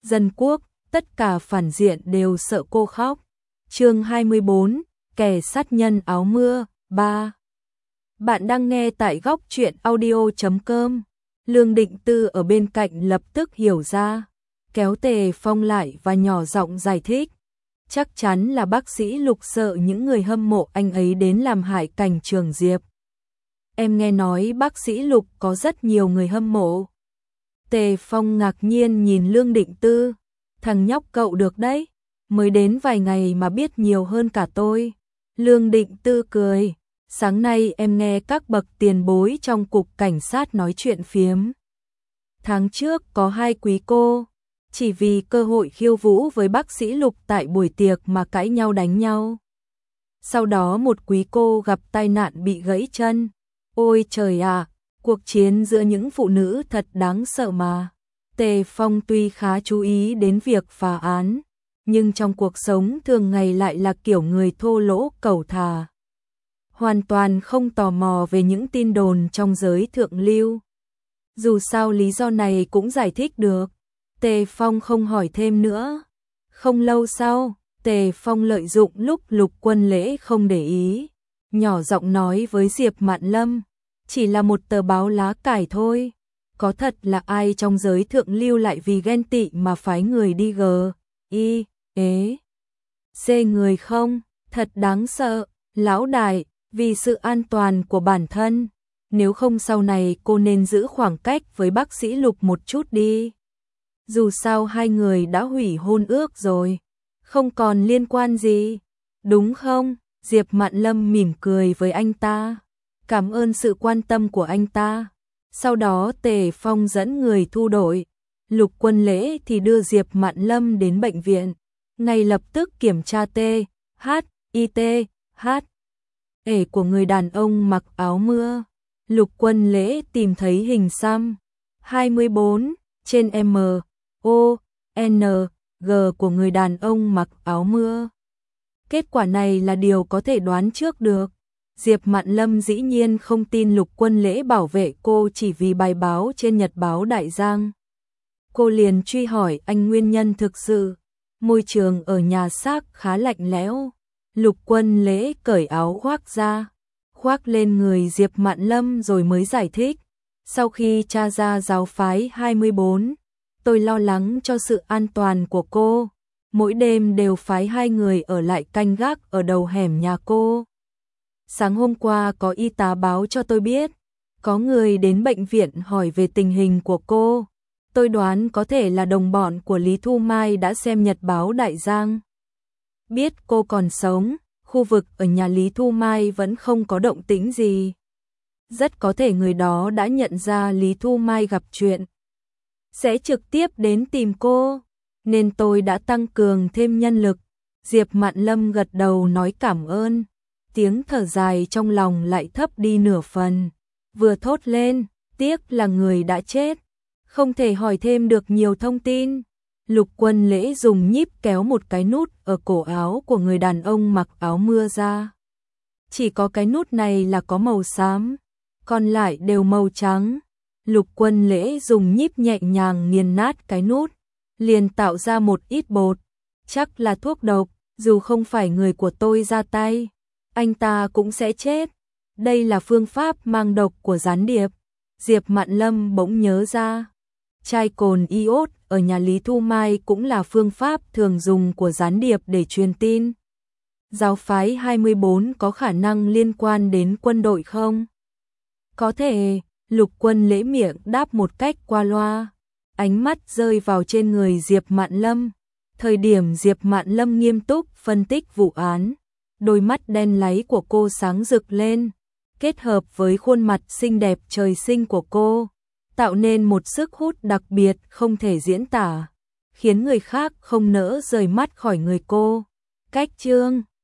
dân quốc, tất cả phản diện đều sợ cô khóc. Chương 24, kẻ sát nhân áo mưa, 3. Bạn đang nghe tại góc truyện audio.com. Lương Định Tư ở bên cạnh lập tức hiểu ra, kéo Tề Phong lại và nhỏ giọng giải thích. Chắc chắn là bác sĩ Lục sợ những người hâm mộ anh ấy đến làm hại Cảnh Trường Diệp. Em nghe nói bác sĩ Lục có rất nhiều người hâm mộ. Tề Phong ngạc nhiên nhìn Lương Định Tư. Thằng nhóc cậu được đấy, mới đến vài ngày mà biết nhiều hơn cả tôi. Lương Định Tư cười. Sáng nay em nghe các bậc tiền bối trong cục cảnh sát nói chuyện phiếm. Tháng trước có 2 quý cô, chỉ vì cơ hội khiêu vũ với bác sĩ Lục tại buổi tiệc mà cãi nhau đánh nhau. Sau đó một quý cô gặp tai nạn bị gãy chân. Ôi trời ạ, cuộc chiến giữa những phụ nữ thật đáng sợ mà. Tề Phong tuy khá chú ý đến việc phá án, nhưng trong cuộc sống thường ngày lại là kiểu người thô lỗ cẩu thả. Hoàn toàn không tò mò về những tin đồn trong giới thượng lưu. Dù sao lý do này cũng giải thích được. Tề Phong không hỏi thêm nữa. Không lâu sau, Tề Phong lợi dụng lúc Lục Quân Lễ không để ý, nhỏ giọng nói với Diệp Mạn Lâm, chỉ là một tờ báo lá cải thôi. Có thật là ai trong giới thượng lưu lại vì ghen tị mà phái người đi xê người không? Thật đáng sợ, lão đại, vì sự an toàn của bản thân, nếu không sau này cô nên giữ khoảng cách với bác sĩ Lục một chút đi. Dù sao hai người đã hủy hôn ước rồi, không còn liên quan gì, đúng không? Diệp Mạn Lâm mỉm cười với anh ta, cảm ơn sự quan tâm của anh ta. Sau đó Tề Phong dẫn người thu đội, Lục Quân Lễ thì đưa Diệp Mạn Lâm đến bệnh viện, ngay lập tức kiểm tra THIT của người đàn ông mặc áo mưa. Lục Quân Lễ tìm thấy hình xăm 24 trên MONG của người đàn ông mặc áo mưa. Kết quả này là điều có thể đoán trước được. Diệp Mạn Lâm dĩ nhiên không tin Lục Quân Lễ bảo vệ cô chỉ vì bài báo trên Nhật báo Đại Giang. Cô liền truy hỏi anh nguyên nhân thực sự. Môi trường ở nhà xác khá lạnh lẽo. Lục Quân Lễ cởi áo khoác ra, khoác lên người Diệp Mạn Lâm rồi mới giải thích. Sau khi tra ra giáo phái 24, tôi lo lắng cho sự an toàn của cô. Mỗi đêm đều phái 2 người ở lại canh gác ở đầu hẻm nhà cô. Sáng hôm qua có y tá báo cho tôi biết, có người đến bệnh viện hỏi về tình hình của cô. Tôi đoán có thể là đồng bọn của Lý Thu Mai đã xem Nhật báo Đại Giang. Biết cô còn sống, khu vực ở nhà Lý Thu Mai vẫn không có động tĩnh gì. Rất có thể người đó đã nhận ra Lý Thu Mai gặp chuyện, sẽ trực tiếp đến tìm cô, nên tôi đã tăng cường thêm nhân lực. Diệp Mạn Lâm gật đầu nói cảm ơn. Tiếng thở dài trong lòng lại thấp đi nửa phần, vừa thốt lên, tiếc là người đã chết, không thể hỏi thêm được nhiều thông tin. Lục Quân Lễ dùng nhíp kéo một cái nút ở cổ áo của người đàn ông mặc áo mưa ra. Chỉ có cái nút này là có màu xám, còn lại đều màu trắng. Lục Quân Lễ dùng nhíp nhẹ nhàng nghiền nát cái nút, liền tạo ra một ít bột, chắc là thuốc độc, dù không phải người của tôi ra tay, anh ta cũng sẽ chết. Đây là phương pháp mang độc của gián điệp. Diệp Mạn Lâm bỗng nhớ ra, chai cồn iốt ở nhà Lý Thu Mai cũng là phương pháp thường dùng của gián điệp để truyền tin. Giáo phái 24 có khả năng liên quan đến quân đội không? Có thể, Lục Quân Lễ miệng đáp một cách qua loa, ánh mắt rơi vào trên người Diệp Mạn Lâm. Thời điểm Diệp Mạn Lâm nghiêm túc phân tích vụ án, đôi mắt đen láy của cô sáng rực lên, kết hợp với khuôn mặt xinh đẹp trời sinh của cô, tạo nên một sức hút đặc biệt không thể diễn tả, khiến người khác không nỡ rời mắt khỏi người cô. Cách chương